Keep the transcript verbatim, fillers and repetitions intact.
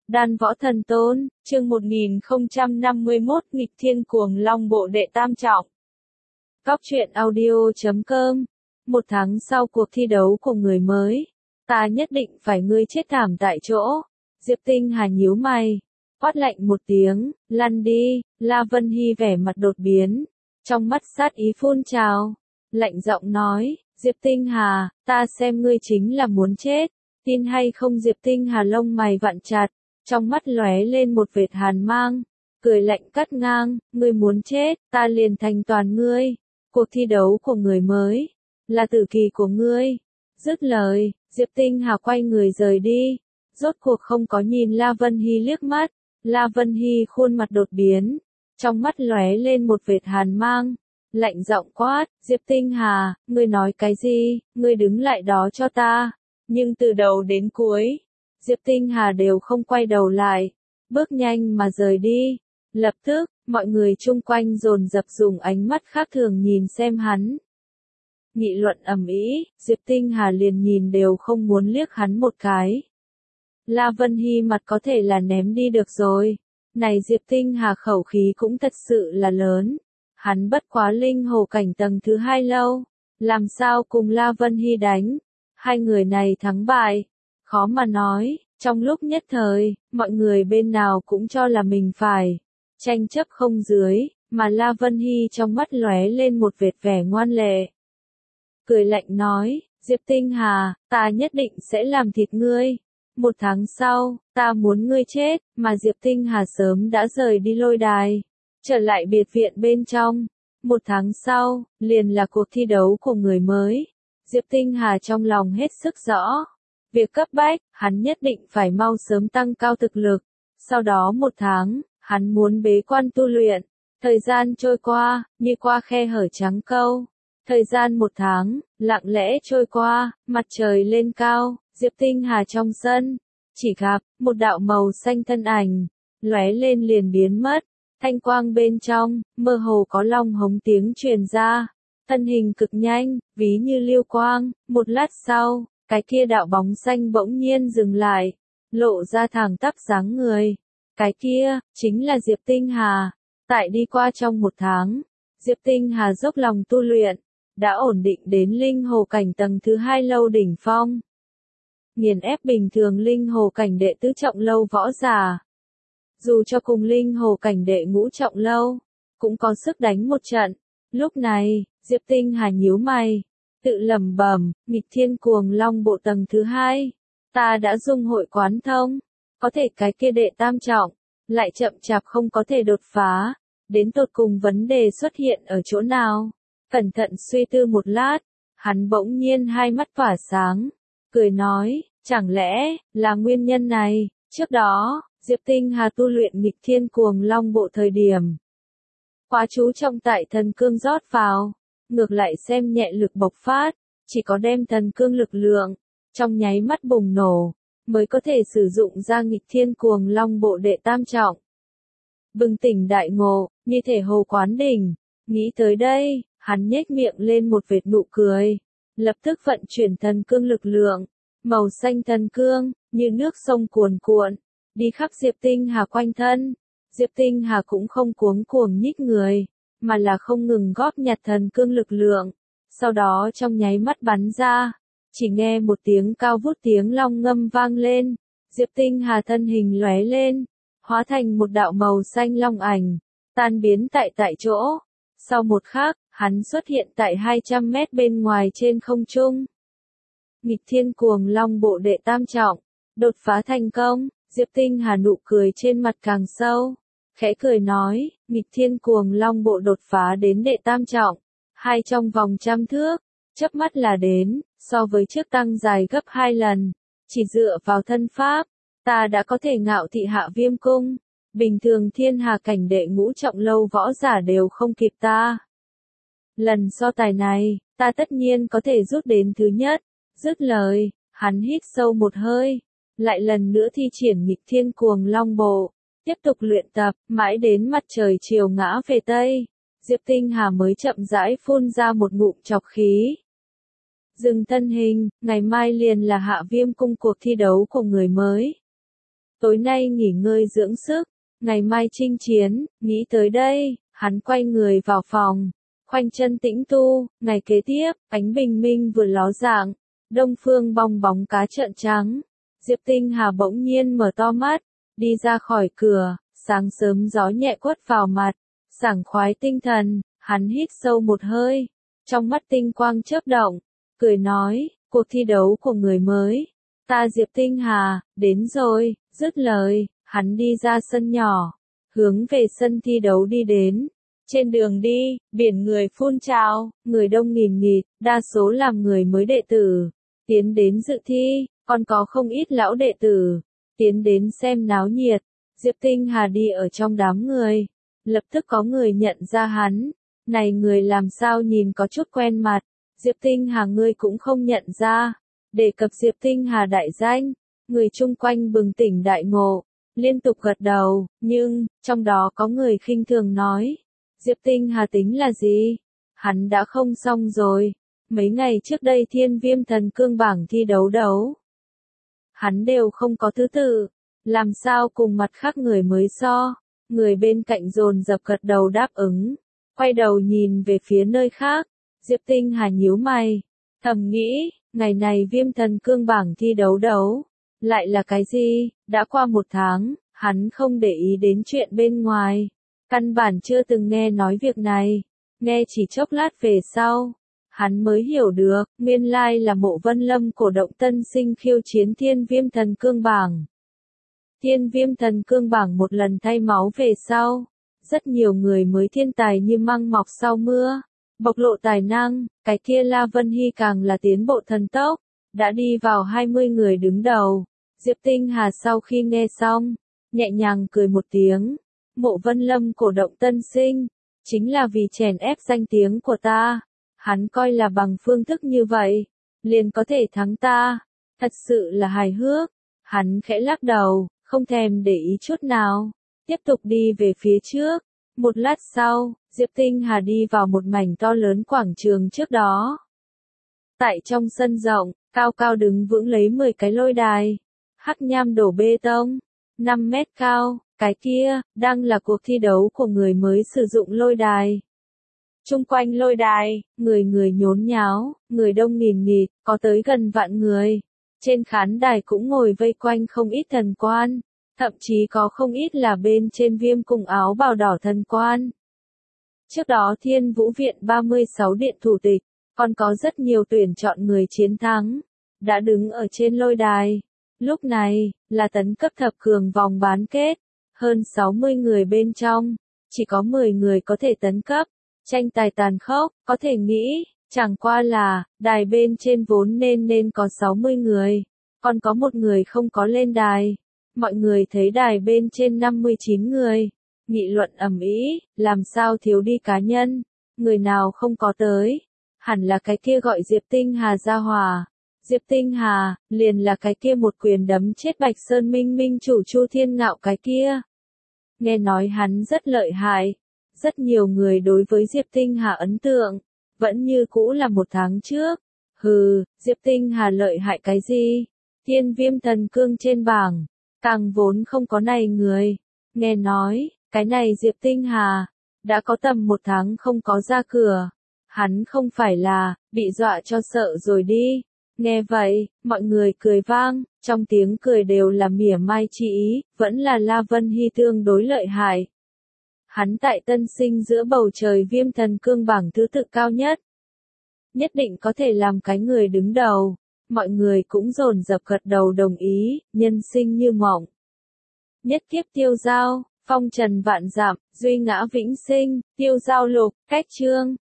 Đan Võ Thần Tôn, chương một nghìn không trăm năm mươi mốt Nghịch Thiên Cuồng Long Bộ đệ tam trọng. Góc truyện audio chấm com. Một tháng sau cuộc thi đấu của người mới, ta nhất định phải ngươi chết thảm tại chỗ. Diệp Tinh Hà nhíu mày, quát lạnh một tiếng, lăn đi. La Vân Hy vẻ mặt đột biến, trong mắt sát ý phun trào, lạnh giọng nói, Diệp Tinh Hà, ta xem ngươi chính là muốn chết, tin hay không? Diệp Tinh Hà lông mày vặn chặt, trong mắt lóe lên một vệt hàn mang, cười lạnh cắt ngang, ngươi muốn chết, ta liền thành toàn ngươi. Cuộc thi đấu của người mới, là tử kỳ của ngươi. Dứt lời, Diệp Tinh Hà quay người rời đi, rốt cuộc không có nhìn La Vân Hy liếc mắt. La Vân Hy khuôn mặt đột biến, trong mắt lóe lên một vệt hàn mang, lạnh giọng quát, Diệp Tinh Hà, ngươi nói cái gì? Ngươi đứng lại đó cho ta. Nhưng từ đầu đến cuối, Diệp Tinh Hà đều không quay đầu lại, bước nhanh mà rời đi. Lập tức, mọi người chung quanh dồn dập dùng ánh mắt khác thường nhìn xem hắn. Nghị luận ầm ĩ, Diệp Tinh Hà liền nhìn đều không muốn liếc hắn một cái. La Vân Hy mặt có thể là ném đi được rồi. Này Diệp Tinh Hà khẩu khí cũng thật sự là lớn. Hắn bất quá linh hồ cảnh tầng thứ hai lâu, làm sao cùng La Vân Hy đánh? Hai người này thắng bại, khó mà nói. Trong lúc nhất thời, mọi người bên nào cũng cho là mình phải tranh chấp không dưới, mà La Vân Hy trong mắt lóe lên một vệt vẻ ngoan lệ. Cười lạnh nói, Diệp Tinh Hà, ta nhất định sẽ làm thịt ngươi. Một tháng sau, ta muốn ngươi chết, mà Diệp Tinh Hà sớm đã rời đi lôi đài, trở lại biệt viện bên trong. Một tháng sau, liền là cuộc thi đấu của người mới. Diệp Tinh Hà trong lòng hết sức rõ. Việc cấp bách, hắn nhất định phải mau sớm tăng cao thực lực. Sau đó một tháng, hắn muốn bế quan tu luyện. Thời gian trôi qua, như qua khe hở trắng câu. Thời gian một tháng, lặng lẽ trôi qua, mặt trời lên cao, Diệp Tinh Hà trong sân. Chỉ gặp, một đạo màu xanh thân ảnh, lóe lên liền biến mất. Thanh quang bên trong, mơ hồ có long hống tiếng truyền ra. Thân hình cực nhanh, ví như lưu quang, một lát sau, cái kia đạo bóng xanh bỗng nhiên dừng lại, lộ ra thẳng tắp dáng người. Cái kia, chính là Diệp Tinh Hà. Tại đi qua trong một tháng, Diệp Tinh Hà dốc lòng tu luyện, đã ổn định đến linh hồ cảnh tầng thứ hai lâu đỉnh phong. Nghiền ép bình thường linh hồ cảnh đệ tứ trọng lâu võ giả. Dù cho cùng linh hồ cảnh đệ ngũ trọng lâu, cũng có sức đánh một trận. Lúc này, Diệp Tinh Hà nhíu mày, tự lẩm bẩm, Nghịch Thiên Cuồng Long Bộ tầng thứ hai, ta đã dung hội quán thông, có thể cái kia đệ tam trọng, lại chậm chạp không có thể đột phá, đến tột cùng vấn đề xuất hiện ở chỗ nào? Cẩn thận suy tư một lát, hắn bỗng nhiên hai mắt tỏa sáng, cười nói, chẳng lẽ là nguyên nhân này? Trước đó, Diệp Tinh Hà tu luyện Nghịch Thiên Cuồng Long Bộ thời điểm, quá chú trọng tại thần cương rót vào, ngược lại xem nhẹ lực bộc phát, chỉ có đem thần cương lực lượng trong nháy mắt bùng nổ, mới có thể sử dụng ra Nghịch Thiên Cuồng Long Bộ đệ tam trọng. Bừng tỉnh đại ngộ, như thể hồ quán đỉnh, nghĩ tới đây, hắn nhếch miệng lên một vệt nụ cười, lập tức vận chuyển thần cương lực lượng, màu xanh thần cương, như nước sông cuồn cuộn, đi khắp Diệp Tinh Hà quanh thân. Diệp Tinh Hà cũng không cuống cuồng nhích người, mà là không ngừng góp nhặt thần cương lực lượng, sau đó trong nháy mắt bắn ra, chỉ nghe một tiếng cao vút tiếng long ngâm vang lên, Diệp Tinh Hà thân hình lóe lên, hóa thành một đạo màu xanh long ảnh, tan biến tại tại chỗ. Sau một khắc, hắn xuất hiện tại hai trăm mét bên ngoài trên không trung. Nghịch Thiên Cuồng Long Bộ đệ tam trọng, đột phá thành công. Diệp Tinh Hà nụ cười trên mặt càng sâu, khẽ cười nói, Nghịch Thiên Cuồng Long Bộ đột phá đến đệ tam trọng, hai trong vòng trăm thước, chớp mắt là đến, so với trước tăng dài gấp hai lần, chỉ dựa vào thân pháp, ta đã có thể ngạo thị Hạ Viêm Cung, bình thường thiên hà cảnh đệ ngũ trọng lâu võ giả đều không kịp ta. Lần so tài này, ta tất nhiên có thể rút đến thứ nhất. Dứt lời, hắn hít sâu một hơi, lại lần nữa thi triển Nghịch Thiên Cuồng Long Bộ, tiếp tục luyện tập, mãi đến mặt trời chiều ngã về Tây, Diệp Tinh Hà mới chậm rãi phun ra một ngụm trọc khí. Dừng thân hình, ngày mai liền là Hạ Viêm Cung cuộc thi đấu của người mới. tối nay nghỉ ngơi dưỡng sức, ngày mai chinh chiến, nghĩ tới đây, hắn quay người vào phòng, khoanh chân tĩnh tu, ngày kế tiếp, ánh bình minh vừa ló dạng, đông phương bong bóng cá trợn trắng, Diệp Tinh Hà bỗng nhiên mở to mắt, đi ra khỏi cửa, sáng sớm gió nhẹ quất vào mặt, sảng khoái tinh thần, hắn hít sâu một hơi, trong mắt tinh quang chớp động, cười nói, cuộc thi đấu của người mới, ta Diệp Tinh Hà, đến rồi, dứt lời, hắn đi ra sân nhỏ, hướng về sân thi đấu đi đến. Trên đường đi, biển người phun trào, người đông nghìn nghịt, đa số là người mới đệ tử, tiến đến dự thi, còn có không ít lão đệ tử, tiến đến xem náo nhiệt. Diệp Tinh Hà đi ở trong đám người, lập tức có người nhận ra hắn, này người làm sao nhìn có chút quen mặt, Diệp Tinh Hà ngươi cũng không nhận ra, đề cập Diệp Tinh Hà đại danh, người chung quanh bừng tỉnh đại ngộ, liên tục gật đầu, nhưng, trong đó có người khinh thường nói, Diệp Tinh Hà tính là gì? Hắn đã không xong rồi, mấy ngày trước đây Thiên Viêm Thần Cương bảng thi đấu đấu. Hắn đều không có thứ tự, làm sao cùng mặt khác người mới so, người bên cạnh dồn dập gật đầu đáp ứng, quay đầu nhìn về phía nơi khác, Diệp Tinh Hà nhíu mày, thầm nghĩ, ngày này Viêm Thần Cương bảng thi đấu đấu, lại là cái gì, đã qua một tháng, hắn không để ý đến chuyện bên ngoài. Căn bản chưa từng nghe nói việc này, nghe chỉ chốc lát về sau, hắn mới hiểu được, nguyên lai là Mộ Vân Lâm cổ động tân sinh khiêu chiến Thiên Viêm Thần Cương bảng. Thiên Viêm Thần Cương bảng một lần thay máu về sau, rất nhiều người mới thiên tài như măng mọc sau mưa, bộc lộ tài năng, cái kia La Vân Hy càng là tiến bộ thần tốc, đã đi vào hai mươi người đứng đầu. Diệp Tinh Hà sau khi nghe xong, nhẹ nhàng cười một tiếng. Mộ Vân Lâm cổ động tân sinh, chính là vì chèn ép danh tiếng của ta. Hắn coi là bằng phương thức như vậy, liền có thể thắng ta. Thật sự là hài hước. Hắn khẽ lắc đầu, không thèm để ý chút nào. Tiếp tục đi về phía trước. Một lát sau, Diệp Tinh Hà đi vào một mảnh to lớn quảng trường trước đó. Tại trong sân rộng, cao cao đứng vững lấy mười cái lôi đài. Hắc nham đổ bê tông, năm mét cao. Cái kia, đang là cuộc thi đấu của người mới sử dụng lôi đài. Trung quanh lôi đài, người người nhốn nháo, người đông nghìn nghịt, có tới gần vạn người. Trên khán đài cũng ngồi vây quanh không ít thần quan, thậm chí có không ít là bên trên viêm cùng áo bào đỏ thần quan. Trước đó Thiên Vũ Viện ba mươi sáu điện thủ tịch, còn có rất nhiều tuyển chọn người chiến thắng, đã đứng ở trên lôi đài. Lúc này, là tấn cấp thập cường vòng bán kết. Hơn sáu mươi người bên trong, chỉ có mười người có thể tấn cấp, tranh tài tàn khốc, có thể nghĩ, chẳng qua là, đài bên trên vốn nên nên có sáu mươi người, còn có một người không có lên đài. Mọi người thấy đài bên trên năm mươi chín người, nghị luận ầm ĩ, làm sao thiếu đi cá nhân, người nào không có tới, hẳn là cái kia gọi Diệp Tinh Hà ra hòa. Diệp Tinh Hà, liền là cái kia một quyền đấm chết Bạch Sơn Minh Minh chủ Chu Thiên Ngạo cái kia. Nghe nói hắn rất lợi hại, rất nhiều người đối với Diệp Tinh Hà ấn tượng, vẫn như cũ là một tháng trước. Hừ, Diệp Tinh Hà lợi hại cái gì? Thiên Viêm Thần Cương trên bảng, càng vốn không có này người. Nghe nói, cái này Diệp Tinh Hà, đã có tầm một tháng không có ra cửa. Hắn không phải là, bị dọa cho sợ rồi đi. Nghe vậy, mọi người cười vang, trong tiếng cười đều là mỉa mai chi ý, vẫn là La Vân Hy tương đối lợi hại. Hắn tại tân sinh giữa bầu trời Viêm Thần Cương bảng thứ tự cao nhất. Nhất định có thể làm cái người đứng đầu, mọi người cũng dồn dập gật đầu đồng ý, nhân sinh như mộng. Nhất kiếp tiêu giao, phong trần vạn dặm, duy ngã vĩnh sinh, tiêu giao lục, cách chương.